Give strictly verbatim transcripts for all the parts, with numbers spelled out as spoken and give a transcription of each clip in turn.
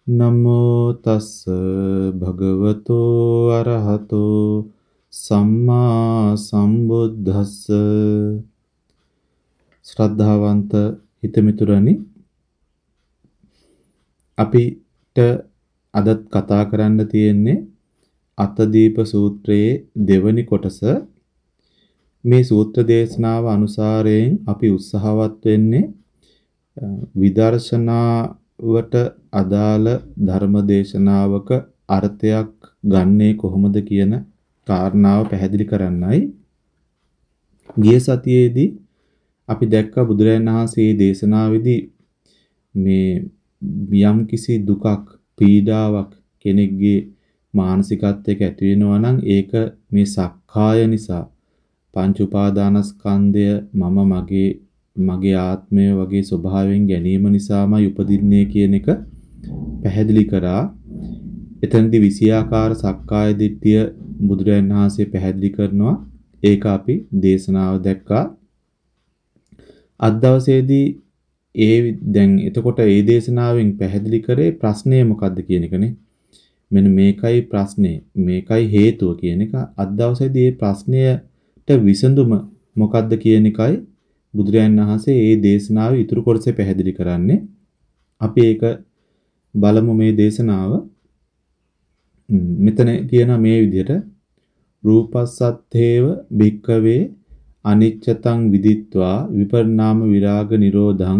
නමෝ තස්ස භගවතෝ අරහතෝ සම්මා සම්බුද්දස්ස. ශ්‍රද්ධාවන්ත හිතමිතුරනි, අපිට අදත් කතා කරන්න තියෙන්නේ අතදීප සූත්‍රයේ දෙවනි කොටස. මේ සූත්‍ර දේශනාව අනුසාරයෙන් අපි උත්සාහවත් වෙන්නේ විදර්ශනාවට අදාළ ධර්ම දේශනාවක අර්ථයක් ගන්නේ කොහොමද කියන කාරණාව පැහැදිලි කරන්නයි. ගිය සතියේදී අපි දැක්ක බුදුරජාණන් වහන්සේ දේශනාවේදී මේ යම් කිසි දුකක් පීඩාවක් කෙනෙක්ගේ මානසිකත්වයක ඇති වෙනවා නම් ඒක මේ සක්කාය නිසා, පංච උපාදානස්කන්ධය මම මගේ මගේ ආත්මය වගේ ස්වභාවයෙන් ගැනීම නිසාමයි උපදින්නේ කියන එක පැහැදිලි කරා. එතනදී විෂයාකාර සක්කාය දිට්ඨිය බුදුරජාණන් වහන්සේ පැහැදිලි කරනවා. ඒක අපි දේශනාව දැක්කා. අද දවසේදී ඒ දැන් එතකොට ඒ දේශනාවෙන් පැහැදිලි කරේ ප්‍රශ්නය මොකක්ද කියන එකනේ. මෙන්න මේකයි ප්‍රශ්නේ, මේකයි හේතුව කියන එක. අද දවසේදී මේ ප්‍රශ්නයට විසඳුම මොකක්ද කියන එකයි බුදුරජාණන් වහන්සේ මේ දේශනාවේ ඉතුරු කොටසේ පැහැදිලි කරන්නේ. අපි ඒක බලමු. මේ දේශනාව මෙතන කියන මේ විදිහට රූපස්සත්තේව භික්කවේ අනිච්චතං විදිත්වා විපරිණාම විරාග නිරෝධං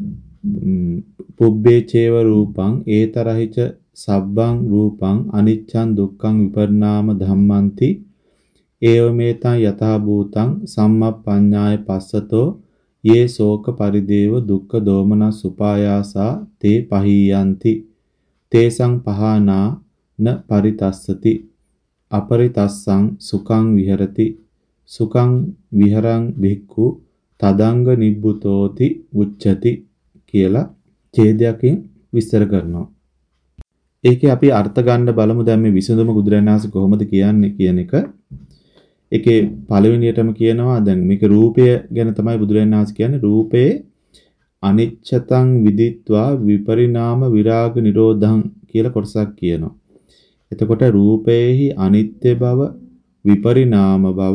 පුබ්බේ චේව රූපං ඒතරහිච සබ්බං රූපං අනිච්ඡං දුක්ඛං විපරිණාම ධම්මන්ති ඒවමේතං යතහ භූතං සම්මප්පඤ්ඤාය පස්සතෝ යේ ශෝක පරිදේව දුක්ඛ දෝමනස් උපායාසා තේ පහීයන්ති තේසං පහනා න පරිතස්සති අපරිතස්සං සුඛං විහෙරති සුඛං විහරං භික්ඛු තදංග නිබ්බුතෝති උච්චති කියලා ඡේදයකින් විස්තර කරනවා. ඒකේ අපි අර්ථ ගන්න බලමු. දැන් මේ විසඳුම බුදුරජාණන් වහන්සේ කොහොමද කියන්නේ කියන එක. ඒකේ පළවෙනියටම කියනවා දැන් මේක රූපය ගැන තමයි බුදුරජාණන් වහන්සේ කියන්නේ. රූපේ අනිච්චතං විදිත්වා විපරිණාම විරාග නිරෝධං කියලා කොටසක් කියනවා. එතකොට රූපේහි අනිත්‍ය බව, විපරිණාම බව,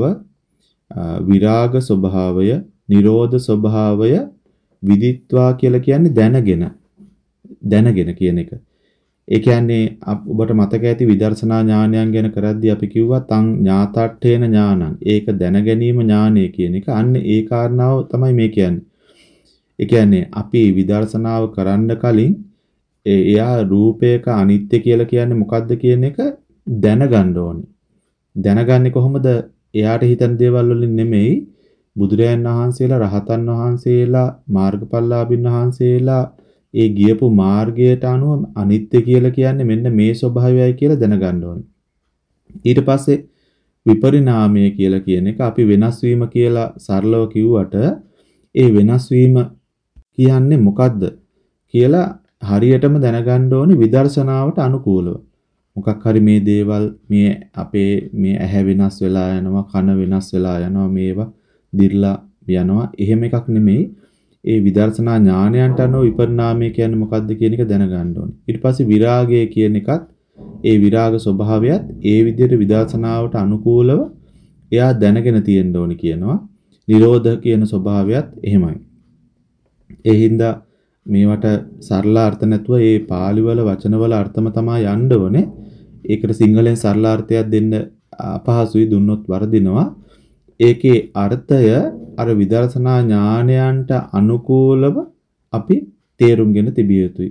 විරාග ස්වභාවය, නිරෝධ ස්වභාවය විදිත්වා කියලා කියන්නේ දැනගෙන. දැනගෙන කියන එක. ඒ කියන්නේ ඔබට මතක ඇති විදර්ශනා ඥානයන් ගැන කරද්දී අපි කිව්වා තං ඥාතට්ඨේන ඥානං. ඒක දැන ගැනීම ඥානය කියන එක. අන්න ඒ කාරණාව තමයි මේ කියන්නේ. ඒ කියන්නේ අපි විදර්ශනාව කරන්න කලින් එයා රූපයක අනිත්‍ය කියලා කියන්නේ මොකද්ද කියන එක දැනගන්න ඕනේ. දැනගන්නේ කොහොමද? එයාට හිතන දේවල් වලින් නෙමෙයි. බුදුරයන් වහන්සේලා, රහතන් වහන්සේලා, මාර්ගඵලලාභින් වහන්සේලා ඒ ගියපු මාර්ගයට අනුව අනිත්‍ය කියලා කියන්නේ මෙන්න මේ ස්වභාවයයි කියලා දැනගන්න ඕනේ. ඊට පස්සේ විපරිණාමය කියලා කියන එක අපි වෙනස් වීම කියලා සරලව කිව්වට ඒ වෙනස් වීම කියන්නේ මොකද්ද කියලා හරියටම දැනගන්න ඕනේ විදර්ශනාවට අනුකූලව. මොකක් හරි මේ දේවල් මේ අපේ මේ ඇහැ වෙනස් වෙලා යනවා, කන වෙනස් වෙලා යනවා, මේවා දිර්ලා යනවා. එහෙම එකක් නෙමෙයි. ඒ විදර්ශනා ඥානයන්ට අනුව විපරිණාමය කියන්නේ මොකක්ද කියන එක දැනගන්න ඕනේ. ඊට පස්සේ විරාගය කියන එකත් ඒ විරාග ස්වභාවයත් ඒ විදිහට විදර්ශනාවට අනුකූලව එයා දැනගෙන තියෙන්න ඕනේ කියනවා. නිරෝධ කියන ස්වභාවයත් එහෙමයි. ඒ හින්දා මේවට සරල අර්ථ නැතුව මේ පාලි වල වචන වල අර්ථම තමයි යන්න ඕනේ. ඒකට සිංහලෙන් සරල අර්ථයක් දෙන්න අපහසුයි, දුන්නොත් වරදිනවා. ඒකේ අර්ථය අර විදර්ශනා ඥානයන්ට අනුකූලව අපි තේරුම්ගෙන තිබිය යුතුයි.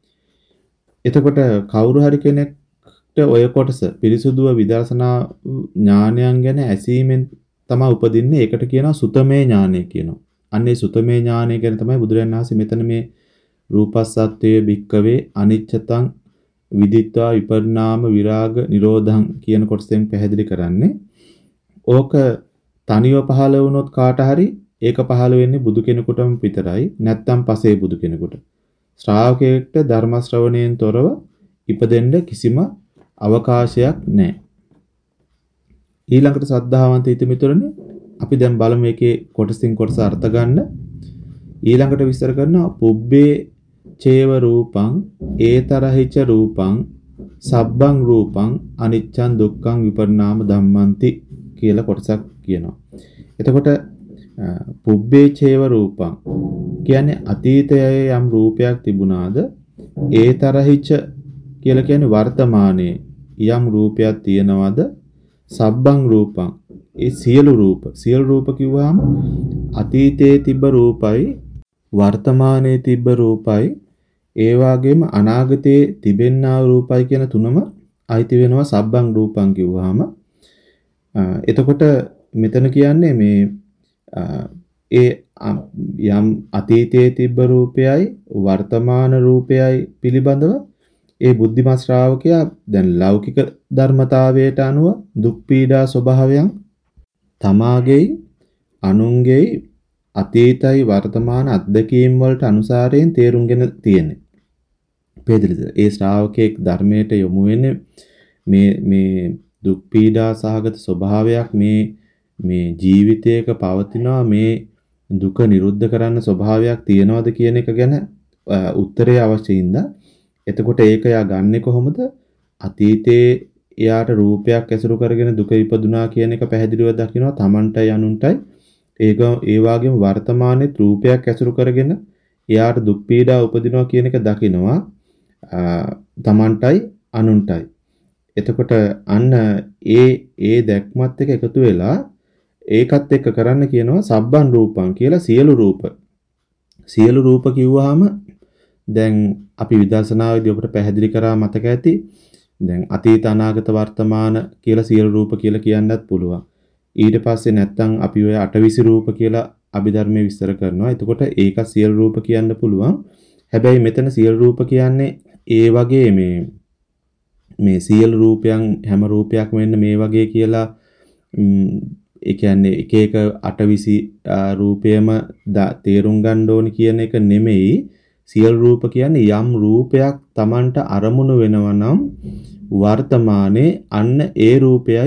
එතකොට කවුරු හරි කෙනෙක්ට ඔය කොටස පිරිසුදුව විදර්ශනා ඥානයන් ගැන ඇසීමෙන් තමයි උපදින්නේ. ඒකට කියනවා සුතමේ ඥානය කියනවා. අන්නේ සුතමේ ඥානය ගැන තමයි බුදුරජාණන් වහන්සේ මෙතන මේ රූපස්සත්වයේ භික්කවේ අනිච්චතං විදිත්වා විපරිණාම විරාග නිරෝධං කියන කොටසෙන් පැහැදිලි කරන්නේ. ඕක තනිව පහළ වුණොත් කාට හරි ඒක පහළ වෙන්නේ බුදු කෙනෙකුටම විතරයි. නැත්තම් පසේ බුදු කෙනෙකුට. ශ්‍රාවකයෙක්ට ධර්ම ශ්‍රවණයෙන් තොරව ඉපදෙන්න කිසිම අවකාශයක් නැහැ. ඊළඟට සද්ධාවන්ත හිතමිතුරනේ අපි දැන් බලමු මේකේ කොටසින් කොටස අර්ථ ගන්න. ඊළඟට විස්තර කරනවා පුබ්බේ චේව රූපං ඒතරහිච රූපං සබ්බං රූපං අනිච්චං දුක්ඛං විපරිණාම ධම්මන්ති කියලා කොටසක් කියනවා. එතකොට පුබ්බේ චේව රූපං කියන්නේ අතීතයේ යම් රූපයක් තිබුණාද ඒතරහිච කියලා කියන්නේ වර්තමානයේ යම් රූපයක් තියෙනවද සබ්බං රූපං ඒ සියලු රූප සියලු රූප කිව්වහම අතීතයේ තිබ්බ රූපයි වර්තමානයේ තිබ්බ රූපයි ඒ වගේම අනාගතයේ තිබෙන්නා රූපයි කියන තුනම අයිති වෙනවා සබ්බං රූපං කිව්වහම. එතකොට මෙතන කියන්නේ මේ ඒ යම් අතීතයේ තිබ්බ රූපයයි වර්තමාන රූපයයි පිළිබඳව ඒ බුද්ධිමත් ශ්‍රාවකයා දැන් ලෞකික ධර්මතාවයට අනුව දුක් පීඩා ස්වභාවයන් තමාගේ අනුන්ගේ අතීතයි වර්තමාන අත්දැකීම් වලට අනුසාරයෙන් තේරුම්ගෙන තියෙන්නේ. පෙදලිද ඒ ශ්‍රාවකෙක් ධර්මයට යොමු වෙන්නේ මේ මේ දුක් පීඩා සහගත ස්වභාවයක් මේ මේ ජීවිතයක පවතිනවා මේ දුක නිරුද්ධ කරන්න ස්වභාවයක් තියනවාද කියන එක ගැන උත්තරය අවශ්‍යයින්ද. එතකොට ඒක යා ගන්නෙ කොහොමද? අතීතයේ එයාට රූපයක් ඇසුරු කරගෙන දුක ඉපදුනා කියන එක පැහැදිලිව දකිනවා තමන්ටයි අනුන්ටයි. ඒක ඒ වගේම වර්තමානයේ රූපයක් ඇසුරු කරගෙන එයාට දුක් පීඩා උපදිනවා කියන එක දකිනවා තමන්ටයි අනුන්ටයි. එතකොට අන්න ඒ ඒ දැක්මත් එක්ක එකතු වෙලා ඒකත් එක්ක කරන්න කියනවා සබ්බන් රූපං කියලා සියලු රූප. සියලු රූප කිව්වහම දැන් අපි විදර්ශනාවේදී ඔබට පැහැදිලි කරා මතක ඇති. දැන් අතීත අනාගත වර්තමාන කියලා සියලු රූප කියලා කියන්නත් පුළුවන්. ඊට පස්සේ නැත්තම් අපි ඔය අටවිසි රූප කියලා අභිධර්මයේ විස්තර කරනවා. එතකොට ඒක සියලු රූප කියන්න පුළුවන්. හැබැයි මෙතන සියලු රූප කියන්නේ ඒ වගේ මේ මේ සියලු රූපයන් හැම රූපයක්ම වෙන්න මේ වගේ කියලා ඒ කියන්නේ එක එක අටවිසි රූපයම තේරුම් ගන්න ඕනි කියන එක නෙමෙයි. සියලු රූප කියන්නේ යම් රූපයක් Tamanට අරමුණු වෙනවා නම් වර්තමානයේ අන්න ඒ රූපයයි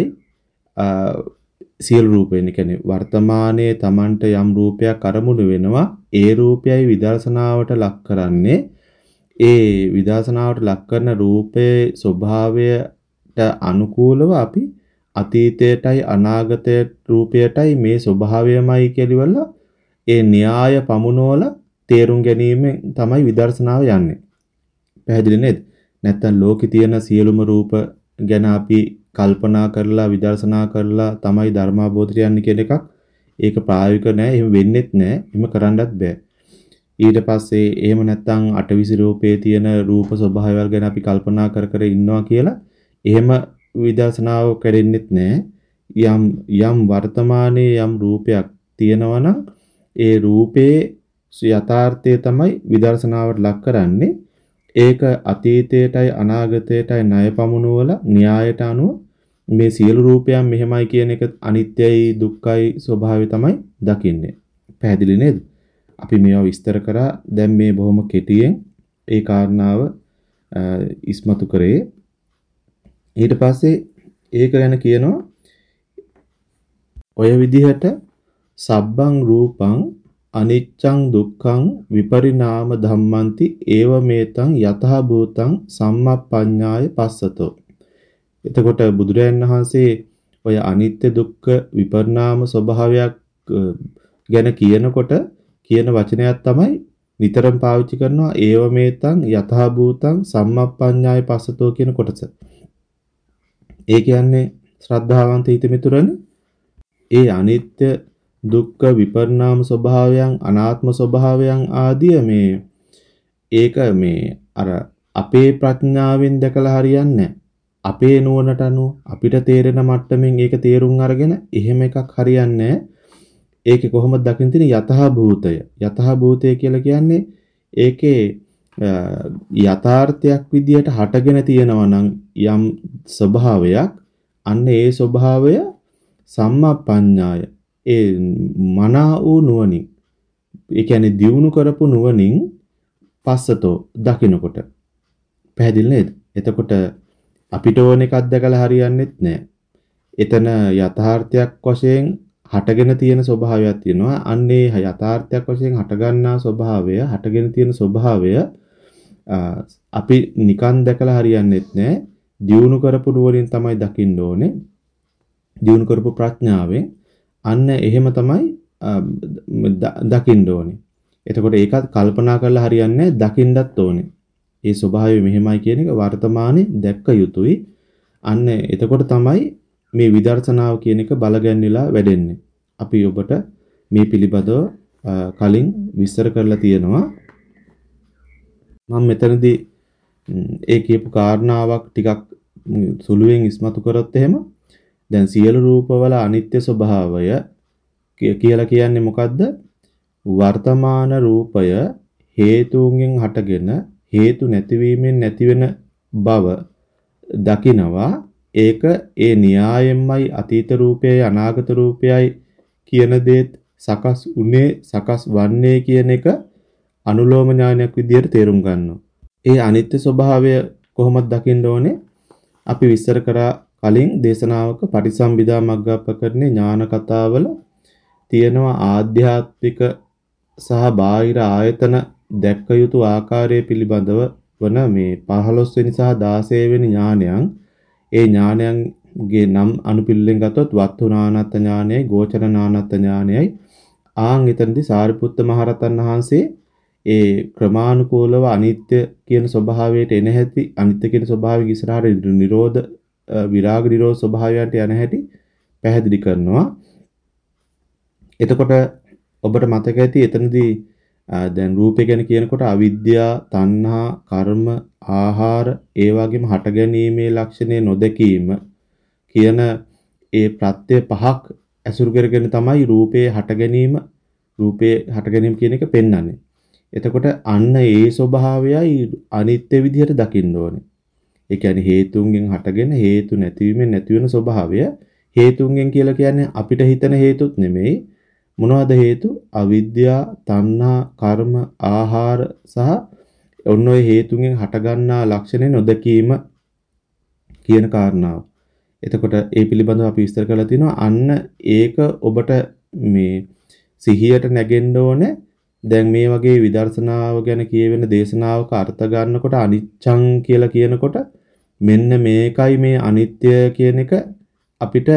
සියලු රූපෙන් කියන්නේ වර්තමානයේ Tamanට යම් රූපයක් අරමුණු වෙනවා ඒ රූපයයි විදර්ශනාවට ලක් කරන්නේ ඒ විදර්ශනාවට ලක් කරන රූපයේ ස්වභාවයට අනුකූලව අපි අතීතයටයි අනාගතයේ රූපයටයි මේ ස්වභාවයමයි කියලා ඒ න්‍යාය පමුණවල තේරුම් ගැනීමෙන් තමයි විදර්ශනාව යන්නේ. පැහැදිලි නේද? නැත්තම් ලෝකේ තියෙන සියලුම රූප ගැන අපි කල්පනා කරලා විදර්ශනා කරලා තමයි ධර්මාබෝධයට යන්නේ කියන එකක් ඒක ප්‍රායෝගික නෑ. එහෙම වෙන්නෙත් නෑ. එහෙම කරන්නත් බෑ. ඊට පස්සේ එහෙම නැත්තම් අටවිසි රූපේ තියෙන රූප ස්වභාවයල් ගැන අපි කල්පනා කර කර ඉන්නවා කියලා එහෙම විදර්ශනාව කරෙන්නෙත් නෑ. යම් යම් වර්තමානයේ යම් රූපයක් තියෙනවා නම් ඒ රූපේ යථාර්ථය තමයි විදර්ශනාවට ලක් කරන්නේ. ඒක අතීතයටයි අනාගතයටයි ණය පමුණුවල න්‍යායට අනුව මේ සියලු රූපයන් මෙහෙමයි කියන එක අනිත්‍යයි දුක්ඛයි ස්වභාවය තමයි දකින්නේ. පැහැදිලි නේද? අපි මේවා විස්තර කරා. දැන් මේ බොහොම කෙටියෙන් ඒ කාරණාව ඉස්මතු කරේ. ඊට පස්සේ ඒක ගැන කියනවා ඔය විදිහට සබ්බං රූපං අනිච්චං දුක්ඛං විපරිණාම ධම්මන්ති ඒව මේතං යතහ භූතං සම්මප්පඤ්ඤාය පස්සතෝ. එතකොට බුදුරයන් වහන්සේ ඔය අනිත්‍ය දුක්ඛ විපරිණාම ස්වභාවයක් ගැන කියනකොට කියන වචනයක් තමයි නිතරම පාවිච්චි කරනවා ඒව මේතං යතහ භූතං සම්මප්පඤ්ඤාය පස්සතෝ කියන කොටස. ඒ කියන්නේ ශ්‍රද්ධාවන්ත හිත මිතුරනේ ඒ අනිත්‍ය දුක්ඛ විපරිණාම ස්වභාවයන් අනාත්ම ස්වභාවයන් ආදිය මේ ඒක මේ අර අපේ ප්‍රඥාවෙන් දැකලා හරියන්නේ අපේ නුවණට අනුව අපිට තේරෙන මට්ටමින් ඒක තේරුම් අරගෙන එහෙම එකක් හරියන්නේ ඒකේ කොහොමද දකින්න තියෙන්නේ යතහ භූතය යතහ භූතය කියලා කියන්නේ ඒකේ යථාර්ථයක් විදියට හටගෙන තියෙනවා නම් යම් ස්වභාවයක් අන්න ඒ ස්වභාවය සම්මප්පඤ්ඤාය ඒ මනා වූ නුවණින් ඒ කියන්නේ දියුණු කරපු නුවණින් පස්සතෝ දකින්නකොට පැහැදිලි නේද? එතකොට අපිට ඕන එකක් දැකලා හරියන්නේත් නැහැ. එතන යථාර්ථයක් වශයෙන් හටගෙන තියෙන ස්වභාවයක් තියෙනවා. අන්නේ යථාර්ථයක් වශයෙන් හටගන්නා ස්වභාවය හටගෙන තියෙන ස්වභාවය අපි නිකන් දැකලා හරියන්නේත් නැහැ. දියුණු කරපු නුවණින් තමයි දකින්න ඕනේ. දියුණු කරපු ප්‍රඥාවෙන් අන්න එහෙම තමයි දකින්න ඕනේ. එතකොට ඒකත් කල්පනා කරලා හරියන්නේ දකින්නත් ඕනේ. ඒ ස්වභාවය මෙහෙමයි කියන එක වර්තමානයේ දැක්ක යුතුයි. අන්න එතකොට තමයි මේ විදර්ශනාව කියන එක බලගැන්විලා වැඩෙන්නේ. අපි ඔබට මේ පිළිබඳව කලින් විස්තර කරලා තියෙනවා. මම මෙතනදී ඒ කියපු කාරණාවක් ටිකක් සුළුවෙන් ඉස්මතු කරොත් එහෙම දැන් සියලු රූපවල අනිත්‍ය ස්වභාවය කියලා කියන්නේ මොකද්ද? වර්තමාන රූපය හේතුන්ගෙන් හටගෙන හේතු නැතිවීමෙන් නැතිවෙන බව දකිනවා. ඒක ඒ න්‍යායෙන්මයි අතීත රූපයයි අනාගත රූපයයි කියන දේත් සකස් උනේ සකස් වන්නේ කියන එක අනුලෝම ඥානයක් විදිහට තේරුම් ගන්නවා. ඒ අනිත්‍ය ස්වභාවය කොහොමද දකින්න ඕනේ? අපි විස්තර කරා කලින් දේශනාවක පටිසම්භිදා මග්ගප්පකරණේ ඥාන කතාවල තියෙනවා ආධ්‍යාත්මික සහ බාහිර ආයතන දැක්ක යුතු ආකාරය පිළිබඳව වන මේ පහළොස් වෙනි සහ දාසය වෙනි ඥානයන්. ඒ ඥානයන්ගේ නම් අනුපිළිවෙලින් ගත්තොත් වත්තුනානත් ඥානයයි ගෝචරනානත් ඥානයයි. ආන් එතනදී සාරිපුත්ත මහරහතන් වහන්සේ ඒ ක්‍රමානුකූලව අනිත්‍ය කියන ස්වභාවයට එන හැටි අනිත්‍ය කියන ස්වභාවය ඉස්සරහට නිරෝධ විරාග නිරෝධ ස්වභාවයට යන හැටි පැහැදිලි කරනවා. එතකොට ඔබට මතක ඇති එතනදී දැන් රූපය ගැන කියනකොට අවිද්‍යාව, තණ්හා, කර්ම, ආහාර, ඒ වගේම හට ගැනීමේ ලක්ෂණය නොදැකීම කියන ඒ ප්‍රත්‍ය පහක් ඇසුරු කරගෙන තමයි රූපේ හට ගැනීම, රූපේ හට ගැනීම කියන එක පෙන්වන්නේ. එතකොට අන්න ඒ ස්වභාවයයි අනිත්‍ය විදිහට දකින්න ඕනේ. ඒ කියන්නේ හේතුන්ගෙන් හටගෙන හේතු නැතිවීමෙන් නැති වෙන ස්වභාවය. හේතුන්ගෙන් කියලා කියන්නේ අපිට හිතන හේතුත් නෙමෙයි. මොනවද හේතු? අවිද්‍යාව, තණ්හා, කර්ම, ආහාර සහ ඔන්න ඔය හේතුන්ගෙන් හටගන්නා ලක්ෂණේ නොදකීම කියන කාරණාව. එතකොට ඒ පිළිබඳව අපි විස්තර කරලා තිනවා. අන්න ඒක ඔබට මේ සිහියට නැගෙන්න ඕනේ. දැන් මේ වගේ විදර්ශනාව ගැන කියවෙන දේශනාවක අර්ථ ගන්නකොට අනිච්ඡං කියලා කියනකොට මෙන්න මේකයි මේ අනිත්‍ය කියන එක අපිට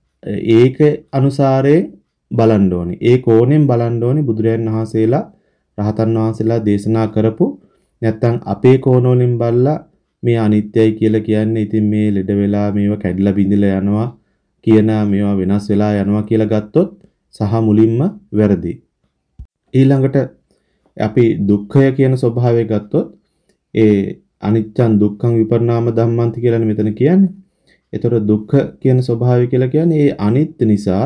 ඒක අනුසාරයෙන් බලන්න ඕනේ. ඒ කෝණයෙන් බලන්න ඕනේ බුදුරයන් වහන්සේලා රහතන් වහන්සේලා දේශනා කරපු නැත්තම් අපේ කෝණ වලින් බලලා මේ අනිත්‍යයි කියලා කියන්නේ ඉතින් මේ ලෙඩ වෙලා මේවා කැඩිලා බිඳිලා යනවා කියන මේවා වෙනස් වෙලා යනවා කියලා ගත්තොත් සහ මුලින්ම වැරදි. ඊළඟට අපි දුක්ඛය කියන ස්වභාවය ගත්තොත් ඒ අනිච්චං දුක්ඛං විපරිණාම ධම්මන්ති කියලානේ මෙතන කියන්නේ. ඒතර දුක්ඛ කියන ස්වභාවය කියලා කියන්නේ ඒ අනිත්‍ය නිසා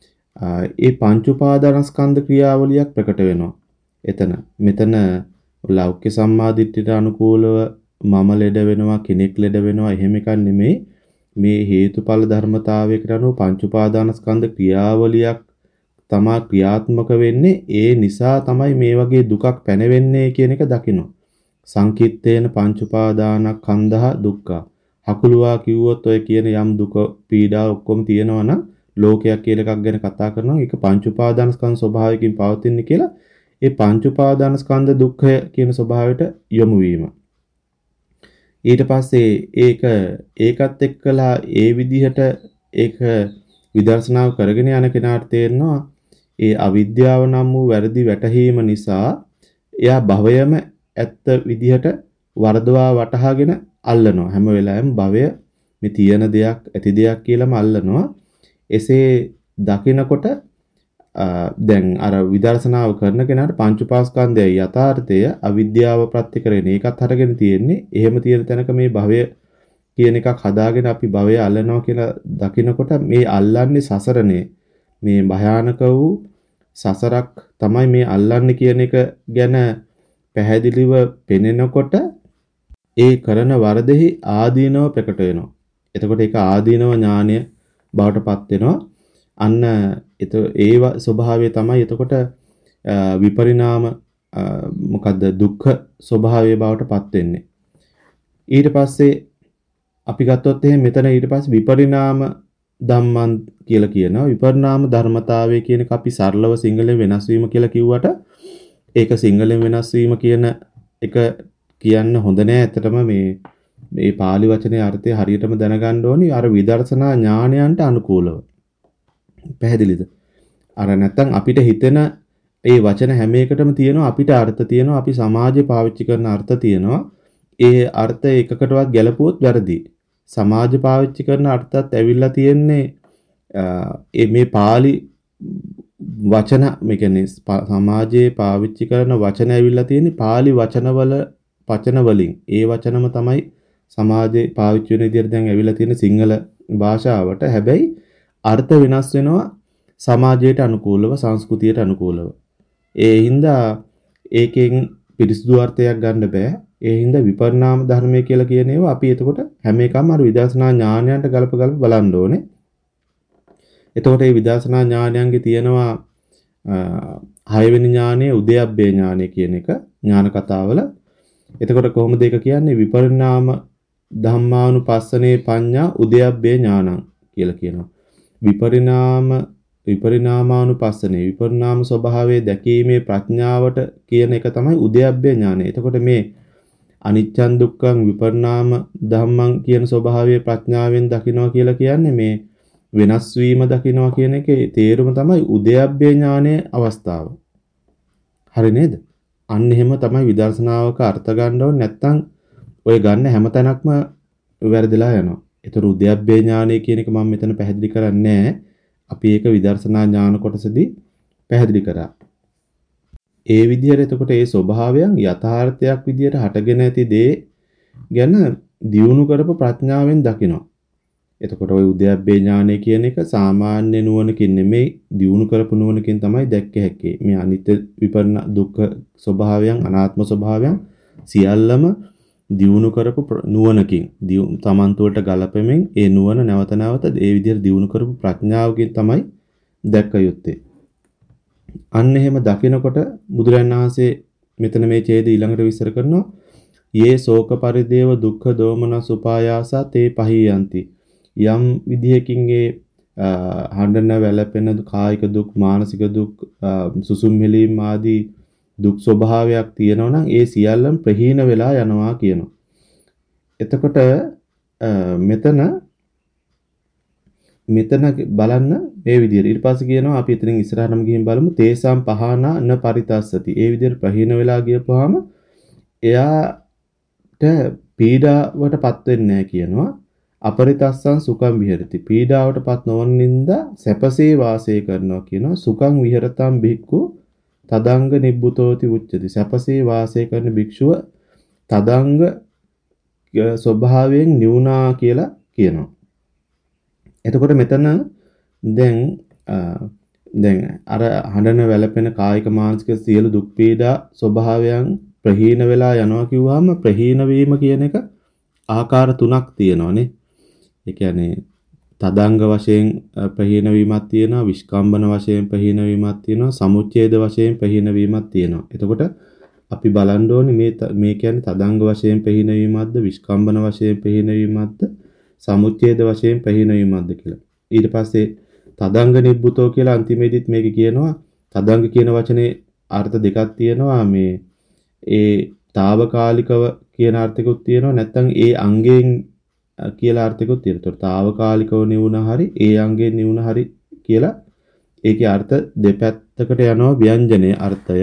ඒ පංච උපාදානස්කන්ධ ක්‍රියාවලියක් ප්‍රකට වෙනවා. එතන මෙතන ලෞකික සම්මාදිට්ඨියට අනුකූලව මම ලෙඩ වෙනවා කෙනෙක් ලෙඩ වෙනවා එහෙම එකක් නෙමෙයි. මේ හේතුඵල ධර්මතාවයකට අනුව පංච උපාදානස්කන්ධ ක්‍රියාවලියක් තමා ක්‍රියාත්මක වෙන්නේ. ඒ නිසා තමයි මේ වගේ දුකක් පැනවෙන්නේ කියන එක දකිනවා. සංකිට්ඨේන පංච උපාදානස්කන්ධහ දුක්ඛ. හකුලුවා කිව්වොත් ඔය කියන යම් දුක පීඩා ඔක්කොම තියෙනවා නම් ලෝකයක් කියලා එකක් ගැන කතා කරනවා. ඒක පංච උපාදානස්කන්ධ ස්වභාවයෙන් පවතින්නේ කියලා. ඒ පංච උපාදානස්කන්ධ දුක්ඛය කියන ස්වභාවයට යොමු වීම. ඊට පස්සේ ඒක ඒකත් එක්කලා ඒ විදිහට ඒක විදර්ශනාව කරගෙන යන කෙනාට තේරෙනවා ඒ අවිද්‍යාව නම් වූ වැරදි වැටහීම නිසා එයා භවයම ඇත්ත විදිහට වරදවා වටහාගෙන අල්ලනවා. හැම වෙලාවෙම භවය මේ තියෙන දෙයක් ඇති දෙයක් කියලාම අල්ලනවා. එසේ දකිනකොට දැන් අර විදර්ශනාව කරන කෙනාට පංච උපාස්කන්ධයයි යථාර්ථය අවිද්‍යාව ප්‍රත්‍ය කරගෙන ඒකත් හරගෙන තියෙන්නේ. එහෙම තියෙන තැනක මේ භවය කියන එකක් හදාගෙන අපි භවය අල්ලනවා කියලා දකිනකොට මේ අල්ලන්නේ සසරනේ. මේ භයානක වූ සසරක් තමයි මේ අල්ලන්නේ කියන එක ගැන පැහැදිලිව පෙනෙනකොට ඒ කරන වරදෙහි ආදීනව ප්‍රකට වෙනවා. එතකොට ඒක ආදීනව ඥානය බවට පත් වෙනවා. අන්න ඒ ස්වභාවය තමයි එතකොට විපරිණාම මොකද්ද දුක්ඛ ස්වභාවය බවට පත් වෙන්නේ. ඊට පස්සේ අපි ගත්තොත් එහෙනම් මෙතන ඊට පස්සේ විපරිණාම ධම්මං කියලා කියනවා. විපරිණාම ධර්මතාවය කියන එක අපි සරලව සිංහලෙන් වෙනස් වීම කියලා කිව්වට ඒක සිංහලෙන් වෙනස් වීම කියන එක කියන්න හොඳ නෑ. ඇත්තටම මේ මේ pāli වචනේ අර්ථය හරියටම දැනගන්න ඕනි අර විදර්ශනා ඥානයන්ට අනුකූලව. පැහැදිලිද? අර නැත්තම් අපිට හිතෙන ඒ වචන හැම එකටම තියෙනවා අපිට අර්ථ තියෙනවා අපි සමාජේ පාවිච්චි කරන අර්ථ තියෙනවා. ඒ අර්ථ එකකටවත් ගැලපුවොත් වැරදි. සමාජ පාවිච්චි කරන අර්ථات ඇවිල්ලා තියෙන්නේ ඒ මේ pāli වචන මේ කියන්නේ සමාජයේ පාවිච්චි කරන වචන ඇවිල්ලා තියෙන්නේ pāli වචනවල වචන වලින්. ඒ වචනම තමයි සමාජයේ පාවිච්චි වෙන විදිහට දැන් ඇවිල්ලා තියෙන සිංහල භාෂාවට. හැබැයි අර්ථ වෙනස් වෙනවා සමාජයට අනුකූලව සංස්කෘතියට අනුකූලව. ඒ හින්දා ඒකෙන් පිරිසිදු අර්ථයක් ගන්න බෑ. ඒ හින්දා විපරිණාම ධර්මය කියලා කියන ඒවා අපි එතකොට හැම එකම අර විදර්ශනා ඥානයන්ට ගලප ගලප බලන්න ඕනේ. එතකොට මේ විදර්ශනා ඥානයන්ගේ තියෙනවා හයවෙනි ඥානයේ උද්‍යප්පේ ඥානය කියන එක ඥාන කතාවල. එතකොට කොහොමද ඒක කියන්නේ? විපරිණාම ධම්මානුපස්සනේ පඤ්ඤා උද්‍යප්පේ ඥානං කියලා කියනවා. විපරිණාම විපරිණාමානුපස්සනේ විපරිණාම ස්වභාවයේ දැකීමේ ප්‍රඥාවට කියන එක තමයි උද්‍යප්පේ ඥානය. එතකොට මේ අනිච්චං දුක්ඛං විපරිණාම ධම්මං කියන ස්වභාවයේ ප්‍රඥාවෙන් දකිනවා කියලා කියන්නේ මේ වෙනස් වීම දකිනවා කියන එකේ තේරුම තමයි උද්‍යප්පේ ඥානයේ අවස්ථාව. හරි නේද? අන්න එහෙම තමයි විදර්ශනාවක අර්ථ ගන්න ඕනේ. නැත්තම් ඔය ගන්න හැම තැනක්ම වැරදිලා යනවා. ඒතර උද්‍යප්පේ ඥානය කියන එක මම මෙතන පැහැදිලි කරන්නේ නැහැ. අපි ඒක විදර්ශනා ඥාන කොටසදී පැහැදිලි කරා. ඒ විදිහට එතකොට ඒ ස්වභාවයන් යථාර්ථයක් විදිහට හටගෙන ඇති දේ ගැන දියුණු කරපු ප්‍රඥාවෙන් දකිනවා. එතකොට ওই උද්‍යප්පේ ඥානය කියන එක සාමාන්‍ය නුවණකින් නෙමෙයි දියුණු කරපු නුවණකින් තමයි දැක්ක හැකි. මේ අනිත්‍ය විපරණ දුක්ඛ ස්වභාවයන් අනාත්ම ස්වභාවයන් සියල්ලම දියුණු කරපු නුවණකින් තමන් තුළට ගලපෙමින් ඒ නුවණ නැවත නැවත ඒ විදිහට දියුණු කරපු ප්‍රඥාවකින් තමයි දැක්ක යුත්තේ. අන්න එහෙම දකිනකොට බුදුරජාණන් වහන්සේ මෙතන මේ ඡේද ඊළඟට විස්තර කරනවා. යේ ශෝක පරිදේව දුක්ඛ දෝමනස් උපායාසා තේ පහියන්ති. යම් විදිහකින් ඒ හඬන වැළපෙන කායික දුක් මානසික දුක් සුසුම් හිලීම් ආදී දුක් ස්වභාවයක් තියෙනවා නම් ඒ සියල්ලම ප්‍රහීන වෙලා යනවා කියනවා. එතකොට මෙතන මෙතන බලන්න මේ විදිහට ඊට පස්සේ කියනවා අපි එතනින් ඉස්සරහටම ගිහින් බලමු තේසම් පහනා න පරිතස්සති. ඒ විදිහට ප්‍රහීන වෙලා ගියපුවාම එයාට පීඩාවටපත් වෙන්නේ නැහැ කියනවා. අපරිතස්සං සුඛං විහෙරති. පීඩාවටපත් නොවන නින්දා සැපසේ වාසය කරනවා කියනවා. සුඛං විහෙරතං භික්ඛු තදංග නිබ්බුතෝති උච්චති. සැපසේ වාසය කරන භික්ෂුව තදංග ස්වභාවයෙන් නිවුනා කියලා කියනවා. එතකොට මෙතන දැන් දැන් අර හඬන වැළපෙන කායික මානසික සියලු දුක් පීඩා ස්වභාවයන් ප්‍රහීන වෙලා යනවා කිව්වහම ප්‍රහීන වීම කියන එක ආකාර තුනක් තියෙනවානේ. ඒ කියන්නේ තදංග වශයෙන් ප්‍රහීන වීමක් තියෙනවා, විස්කම්බන වශයෙන් ප්‍රහීන වීමක් තියෙනවා, සමුච්ඡේද වශයෙන් ප්‍රහීන වීමක් තියෙනවා. එතකොට අපි බලන්න ඕනේ මේ මේ කියන්නේ තදංග වශයෙන් ප්‍රහීන වීමක්ද, විස්කම්බන වශයෙන් ප්‍රහීන වීමක්ද, සමුච්ඡේද වශයෙන් ප්‍රහීන වීමක්ද කියලා. ඊට පස්සේ තදංග නිබ්බුතෝ කියලා අන්තිමේදීත් මේක කියනවා. තදංග කියන වචනේ අර්ථ දෙකක් තියෙනවා. මේ ඒ తాවකාලිකව කියන අර්ථයකුත් තියෙනවා. නැත්නම් ඒ අංගයෙන් කියලා අර්ථයකුත් තියෙනවා. ඒතකොට తాවකාලිකව නිවුණ හරි ඒ අංගයෙන් නිවුණ හරි කියලා ඒකේ අර්ථ දෙපැත්තකට යනවා ව්‍යංජනයේ අර්ථය.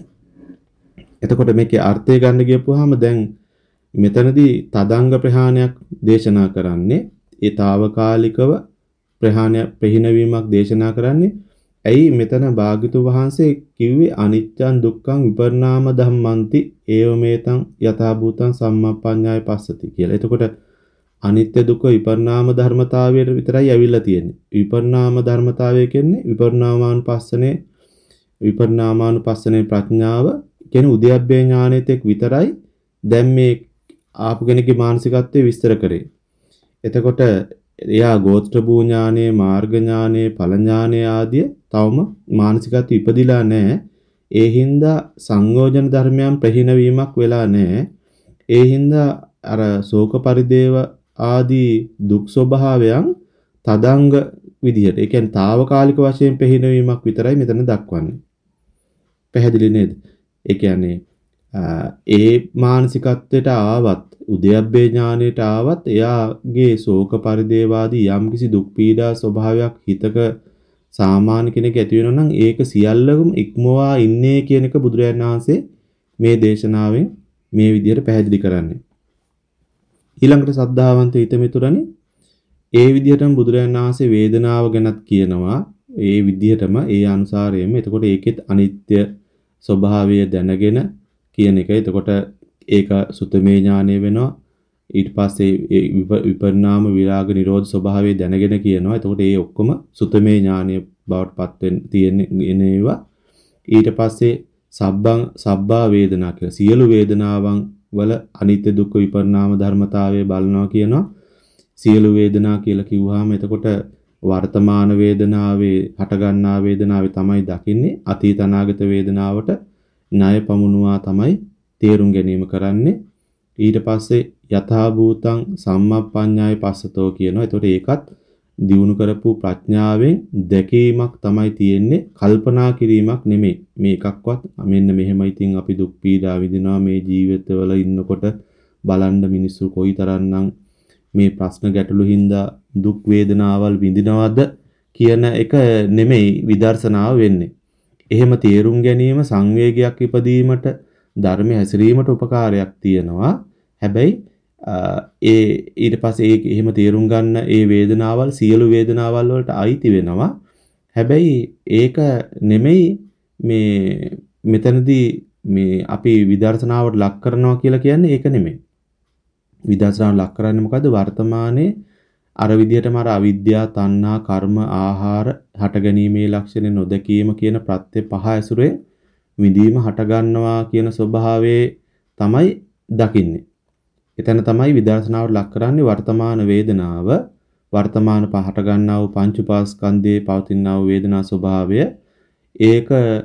එතකොට මේකේ අර්ථය ගන්න ගියපුවාම දැන් මෙතනදී තදංග ප්‍රහාණයක් දේශනා කරන්නේ ඒ తాවකාලිකව ප්‍රහාණය ප්‍රහිනවීමක් දේශනා කරන්නේ. ඇයි මෙතන භාග්‍යතුන් වහන්සේ කිව්වේ අනිච්චං දුක්ඛං විපරිණාම ධම්මන්ති ඒව මේතං යථා භූතං සම්මප්පඤ්ඤාය පස්සති කියලා. එතකොට අනිත්‍ය දුක්ඛ විපරිණාම ධර්මතාවයට විතරයි ඇවිල්ලා තියෙන්නේ. විපරිණාම ධර්මතාවය කියන්නේ විපරිණාමානුපස්සනේ විපරිණාමානුපස්සනේ ප්‍රඥාව කියන්නේ උද්‍යප්පේ ඥානෙත් එක් විතරයි දැන් මේ ආපු කෙනෙක්ගේ මානසිකත්වයේ විස්තර කරේ. එතකොට එයා ගෝත්‍ර භූ ඥානෙ, මාර්ග ඥානෙ, ඵල ඥානෙ ආදී තවම මානසිකත්වයේ ඉපදිලා නැහැ. ඒ හින්දා සංයෝජන ධර්මයන් ප්‍රහීන වීමක් වෙලා නැහැ. ඒ හින්දා අර ශෝක පරිදේව ආදී දුක් ස්වභාවයන් තදංග විදිහට ඒ කියන්නේ తాවකාලික වශයෙන් ප්‍රහීන වීමක් විතරයි මෙතන දක්වන්නේ. පැහැදිලි නේද? ඒ කියන්නේ ඒ මානසිකත්වයට ආවත් උද්‍යප්පේ ඥානයට ආවත් එයාගේ ශෝක පරිදේවාදී යම්කිසි දුක් පීඩා ස්වභාවයක් හිතක සාමාන්‍ය කෙනෙක් ඇති වෙනවා නම් ඒක සියල්ලම ඉක්මවා ඉන්නේ කියන එක බුදුරජාණන් වහන්සේ මේ දේශනාවෙන් මේ විදිහට පැහැදිලි කරන්නේ. ඊළඟට සද්ධාවන්ත හිතමිතුරනි ඒ විදිහටම බුදුරජාණන් වහන්සේ වේදනාව ගැනත් කියනවා. ඒ විදිහටම ඒ අනුසාරයෙන්ම එතකොට ඒකෙත් අනිත්‍ය ස්වභාවය දැනගෙන කියන එක. එතකොට ඒක සුතමේ ඥානය වෙනවා. ඊට පස්සේ විපරිණාම විරාග නිරෝධ ස්වභාවය දැනගෙන කියනවා. එතකොට ඒ ඔක්කොම සුතමේ ඥානය බවට පත් වෙන තියෙන ඒවා. ඊට පස්සේ සබ්බං සබ්බා වේදනා කියලා සියලු වේදනාවන් වල අනිත්‍ය දුක්ඛ විපරිණාම ධර්මතාවය බලනවා කියනවා. සියලු වේදනා කියලා කිව්වහම එතකොට වර්තමාන වේදනාවේ හටගන්නා වේදනාවේ තමයි දකින්නේ. අතීත අනාගත වේදනාවට ණය පමුණුවා තමයි තේරුම් ගැනීම කරන්නේ. ඊට පස්සේ යථා භූතං සම්මප්පඤ්ඤාය පස්සතෝ කියනවා. එතකොට ඒකත් දියුණු කරපු ප්‍රඥාවෙන් දැකීමක් තමයි තියෙන්නේ. කල්පනා කිරීමක් නෙමෙයි. මේ එකක්වත් මෙන්න මෙහෙම ඉතින් අපි දුක් පීඩා විඳිනවා මේ ජීවිතවල ඉන්නකොට බලන්න මිනිස්සු කොයිතරම්නම් මේ ප්‍රශ්න ගැටලු හින්දා දුක් වේදනාවල් විඳිනවද කියන එක නෙමෙයි විදර්ශනාව වෙන්නේ. එහෙම තේරුම් ගැනීම සංවේගයක් ඉපදීමට ධර්ම හැසිරීමට උපකාරයක් තියෙනවා. හැබැයි ඒ ඊට පස්සේ ඒක එහෙම තේරුම් ගන්න ඒ වේදනාවල් සියලු වේදනාවල් වලට අයිති වෙනවා. හැබැයි ඒක නෙමෙයි මේ මෙතනදී මේ අපි විදර්ශනාවට ලක් කරනවා කියලා කියන්නේ ඒක නෙමෙයි. විදර්ශනාවට ලක් කරන්නේ මොකද්ද? වර්තමානයේ අර විදිහටම අර අවිද්‍යාව, තණ්හා, කර්ම, ආහාර, හටගැනීමේ ලක්ෂණ නොදැකීම කියන ප්‍රත්‍ය පහ ඇසුරේ විඳීම හටගන්නවා කියන ස්වභාවයේ තමයි දකින්නේ. එතන තමයි විදර්ශනාවට ලක් කරන්නේ වර්තමාන වේදනාව, වර්තමාන පහට ගන්නා වූ පංච උපාස්කන්ධයේ පවතිනා වූ වේදනා ස්වභාවය. ඒක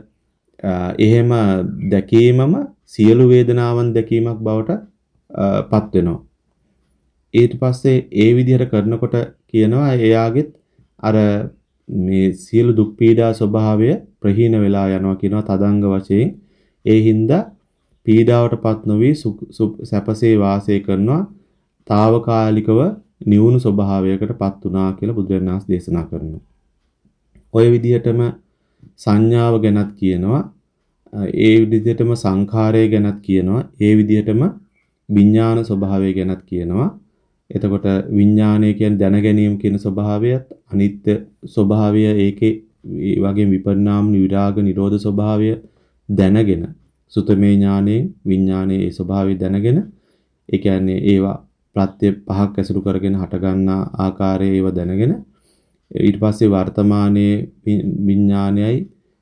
එහෙම දැකීමම සියලු වේදනාවන් දැකීමක් බවට පත් වෙනවා. ඊට පස්සේ ඒ විදිහට කරනකොට කියනවා එයාගෙත් අර මේ සියලු දුක් පීඩා ස්වභාවය ප්‍රහීන වෙලා යනවා කියනවා තදංග වශයෙන්. ඒ හින්දා පීඩාවටපත් නොවි සැපසේ වාසය කරනවා. తాවකාලිකව නිවුණු ස්වභාවයකටපත් වුණා කියලා බුදුරජාණන් වහන්සේ දේශනා කරනවා. ඔය විදිහටම සංඥාව ගැනත් කියනවා. ඒ විදිහටම සංඛාරය ගැනත් කියනවා. ඒ විදිහටම විඥාන ස්වභාවය ගැනත් කියනවා. එතකොට විඥානය කියන්නේ දැන ගැනීම කියන ස්වභාවයත් අනිත්‍ය ස්වභාවය ඒකේ වගේ විපරිණාම විරාග නිරෝධ ස්වභාවය දැනගෙන සුතමේ ඥානයෙන් විඥානයේ ඒ ස්වභාවය දැනගෙන ඒ කියන්නේ ඒවා ප්‍රත්‍ය පහක් ඇසුරු කරගෙන හටගන්නා ආකාරය ඒව දැනගෙන ඊට පස්සේ වර්තමානයේ විඥානයයි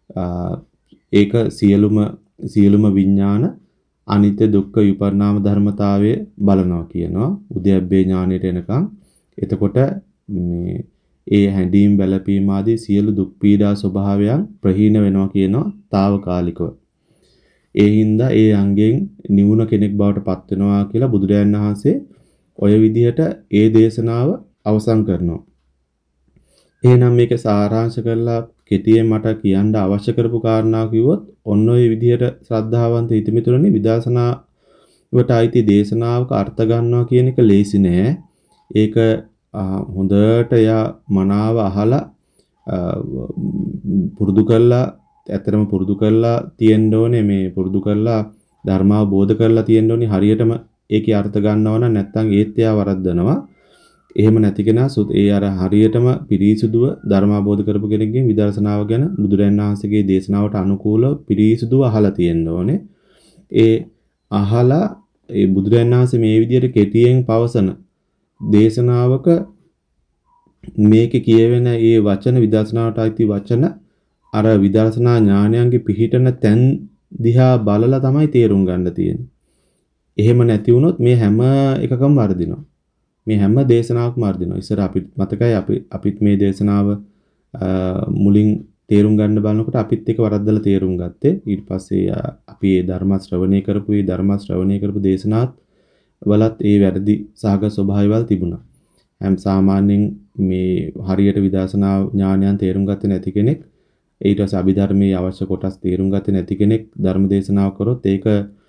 ඒක සියලුම සියලුම විඥාන අනිත්‍ය දුක්ඛ විපරිණාම ධර්මතාවය බලනවා කියනවා උද්‍යප්පේ ඥානයට එනකම්. එතකොට මේ ඒ හැඬීම් බැලපීම ආදී සියලු දුක් පීඩා ස්වභාවයන් ප්‍රහීන වෙනවා කියනවා తాවකාලිකව. ඒ හින්දා ඒ අංගෙන් නිවුණ කෙනෙක් බවට පත් වෙනවා කියලා බුදුරජාණන් වහන්සේ ඔය විදිහට ඒ දේශනාව අවසන් කරනවා. එහෙනම් මේක සාරාංශ කරලා කෙටියෙන් මට කියන්න අවශ්‍ය කරපු කාරණා කිව්වොත් ඔන්න ඔය විදිහට ශ්‍රද්ධාවන්ත හිතමිතුරනි විදර්ශනාවට අයිති දේශනාවක අර්ථ ගන්නවා කියන එක ලේසි නෑ. ඒක හොඳට යා මනාව අහලා පුරුදු කරලා ඇත්තටම පුරුදු කරලා තියෙන්න ඕනේ මේ පුරුදු කරලා ධර්මාවබෝධ කරලා තියෙන්න ඕනේ හරියටම ඒකේ අර්ථ ගන්නව නම් නැත්නම් ඒත් එයා වරද්දනවා. එහෙම නැති කෙනා ඒ අර හරියටම පිරිසුදුව ධර්මාවබෝධ කරපු කෙනෙක්ගෙන් විදර්ශනාව ගැන බුදුරජාණන් වහන්සේගේ දේශනාවට අනුකූලව පිරිසුදුව අහලා තියෙන්න ඕනේ. ඒ අහලා ඒ බුදුරජාණන් වහන්සේ මේ විදිහට කෙටියෙන් පවසන දේශනාවක මේකේ කියවෙන මේ වචන විදර්ශනාවට අයිති වචන අර විදර්ශනා ඥානයන්ගේ පිහිටන තැන් දිහා බලලා තමයි තේරුම් ගන්න තියෙන්නේ. එහෙම නැති වුණොත් මේ හැම එකකම වර්ධිනවා. මේ හැම දේශනාවක්ම වර්ධිනවා. ඉස්සර අපිට මතකයි අපි අපිත් මේ දේශනාව මුලින් තේරුම් ගන්න බලනකොට අපිත් එක වරද්දලා තේරුම් ගත්තේ. ඊට පස්සේ අපි මේ ධර්ම ශ්‍රවණය කරපු මේ ධර්ම ශ්‍රවණය කරපු දේශනාත් වලත් ඒ වැරදි සහගත ස්වභාවයවල් තිබුණා. හැම සාමාන්‍යයෙන් මේ හරියට විදර්ශනා ඥානයන් තේරුම් ගත්තේ නැති කෙනෙක් ඊට පස්සේ අභිධර්මයේ අවශ්‍ය කොටස් තේරුම් ගත්තේ නැති කෙනෙක් ධර්ම දේශනාව කරොත් ඒක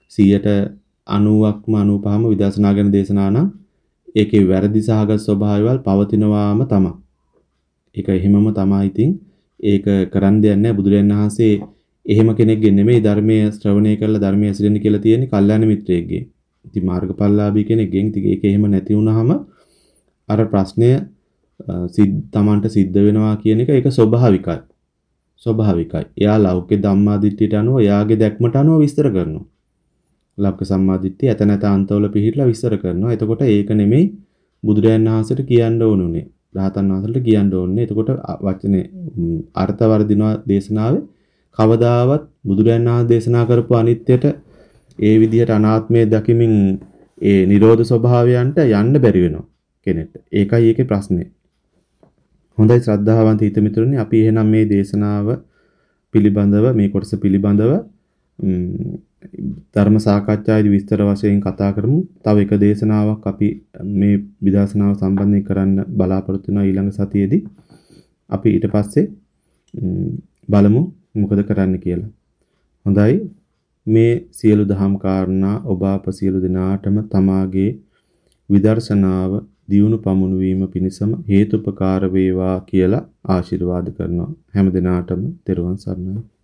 සියයට අනූවක්ම අනූපහම විදර්ශනා ගැන දේශනා නම් ඒකේ වැරදි සහගත ස්වභාවයවල් පවතිනවාම තමයි. ඒක එහෙමම තමයි. ඉතින් ඒක කරන්න දෙයක් නැහැ. බුදුරජාණන් වහන්සේ එහෙම කෙනෙක්ගේ නෙමෙයි ධර්මයේ ශ්‍රවණය කරලා ධර්මයේ ඇසිරෙන්න කියලා තියෙන්නේ කල්යාණ මිත්‍රයෙක්ගේ. ඉතින් මාර්ගඵලලාභී කෙනෙක්ගෙන්. ඉතින් ඒක එහෙම නැති වුනහම අර ප්‍රශ්නය සිද්ධ Tamanට සිද්ධ වෙනවා කියන එක ඒක ස්වභාවිකයි. ස්වභාවිකයි. එයා ලෞකික ධම්මාදිට්ඨියට අනුව එයාගේ දැක්මට අනුව විස්තර කරනවා. ලෞකික සම්මාදිට්ඨිය ඇත නැත අන්තවල පිහිටලා විස්තර කරනවා. එතකොට ඒක නෙමෙයි බුදුරජාණන් වහන්සේට කියන්න ඕනුනේ. රහතන් වහන්සේට කියන්න ඕනේ. එතකොට වචනේ අර්ථ වර්ධිනවා දේශනාවේ කවදාවත් බුදුරජාණන් වහන්සේ දේශනා කරපු අනිත්‍යයට ඒ විදිහට අනාත්මය දකිමින් ඒ නිරෝධ ස්වභාවයන්ට යන්න බැරි වෙනවා කෙනෙක්ට. ඒකයි ඒකේ ප්‍රශ්නේ. හොඳයි ශ්‍රද්ධාවන්ත හිත මිතුරනි අපි එහෙනම් මේ දේශනාව පිළිබඳව මේ කොටස පිළිබඳව ධර්ම සාකච්ඡාවේදී විස්තර වශයෙන් කතා කරමු. තව එක දේශනාවක් අපි මේ විදර්ශනාව සම්බන්ධයෙන් කරන්න බලාපොරොත්තු වෙනවා ඊළඟ සතියේදී. අපි ඊට පස්සේ බලමු මොකද කරන්න කියලා. හොඳයි මේ සියලු දහම් කාරණා ඔබ අප සියලු දෙනාටම තමාගේ විදර්ශනාව දියුණු පමුණු වීම පිණිසම හේතුපකාර වේවා කියලා ආශිර්වාද කරනවා. හැම දිනාටම තෙරුවන් සරණයි.